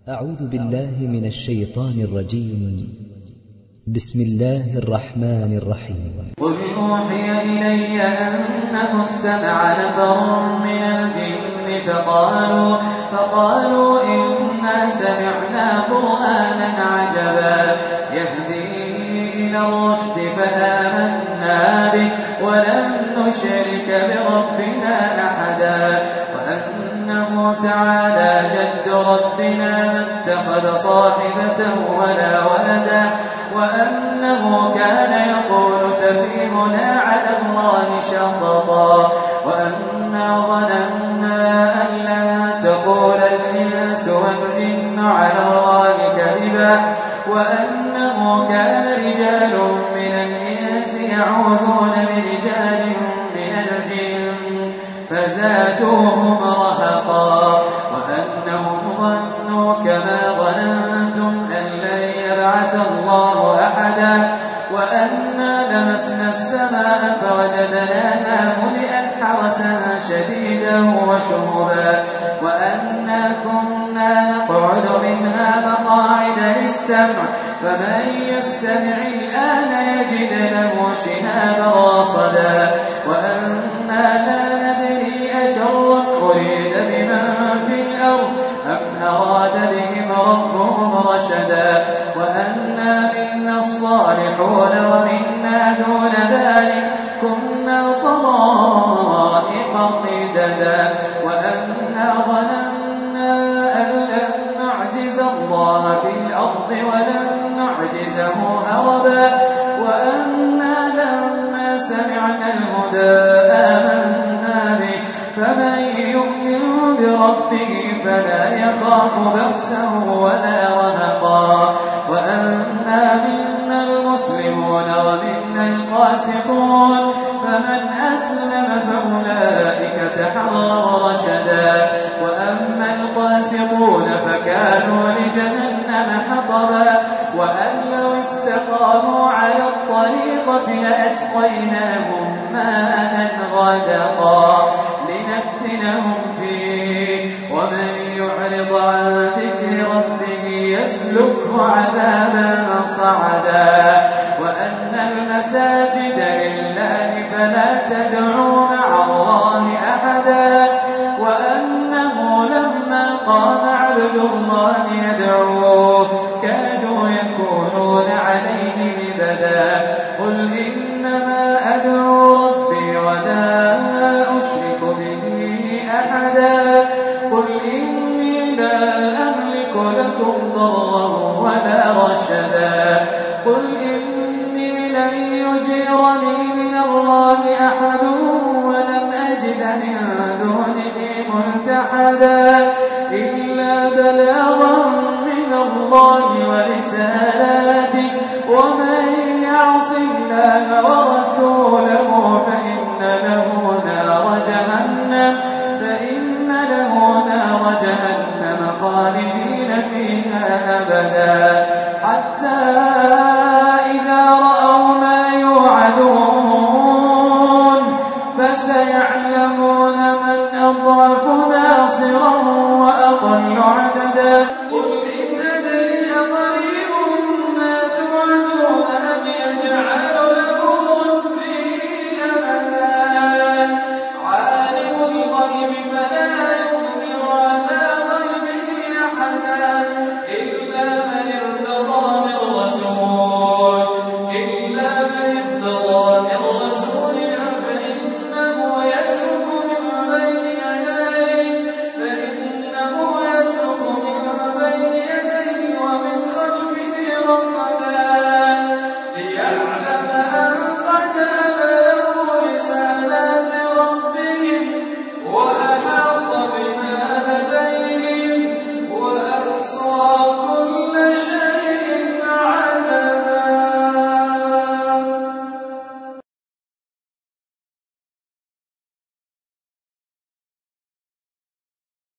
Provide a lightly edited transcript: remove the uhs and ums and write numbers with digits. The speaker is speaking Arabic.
أعوذ بالله من الشيطان الرجيم. بسم الله الرحمن الرحيم. قل أوحي إلي أنه استمع نفر من الجن فقالوا إنا سمعنا قرآنا عجبا يهدي إلى الرشد فآمنا به ولن نشرك بربنا أحدا وأنه تعالى جد ربنا ما اتخذ صاحبة ولا ولدا وأنه كان يقول سفيهنا على الله شططا وأنا ظننا أن لن تقول الإنس والجن على الله كذبا وأنه كان رجال من الإنس يعوذون برجال من الجن فزادوهم رهقا وأنهم ظنوا كما ظننتم أن لن يبعث الله أحدا وأنا لمسنا السماء فوجدناها ملئت حرسا شديدا وشهبا وأنا كنا نقعد منها مقاعد للسمع فمن يستمع الآن يجد له شهابا رصدا وأنا لا ندري أشر أريد بمن في الأرض أم أراد بهم ربهم رشدا وأنا منا الصالحون ومنا دون ذلك كنا طرائق قددا وأنا ظننا أن لن نعجز الله في الأرض ولن نعجزه هربا وأنا لما سمعنا الهدى آمنا به فمن يؤمن بربه فلا يخاف بخسا ولا رهقا وأنا منا المسلمون ومنا القاسطون فمن أسلم فأولئك تحروا رشدا وأما القاسطون فكانوا لجهنم حطبا وأن لو استقاموا على الطريقة لأسقيناهم ماء غدقا لنفتنهم فيه ومن يعرض عن ذكر ربه يسلكه عذابا صعدا وأن المساجد لله فلا تدعوا مع الله أحدا وأنه لما قام عبد الله يدعوه كادوا يكونون عليه لبدا قل إنما أدعو ربي ولا أشرك به أحدا قل إني لا أملك لكم ضرا ولا رشدا قل إني لن يجيرني من الله أحد ولن أجد من دونه ملتحدا إلا بلاغا من الله ورسالاته ومن يعص الله ورسوله فإن له نار جهنم خالدين فيها أبدا حتى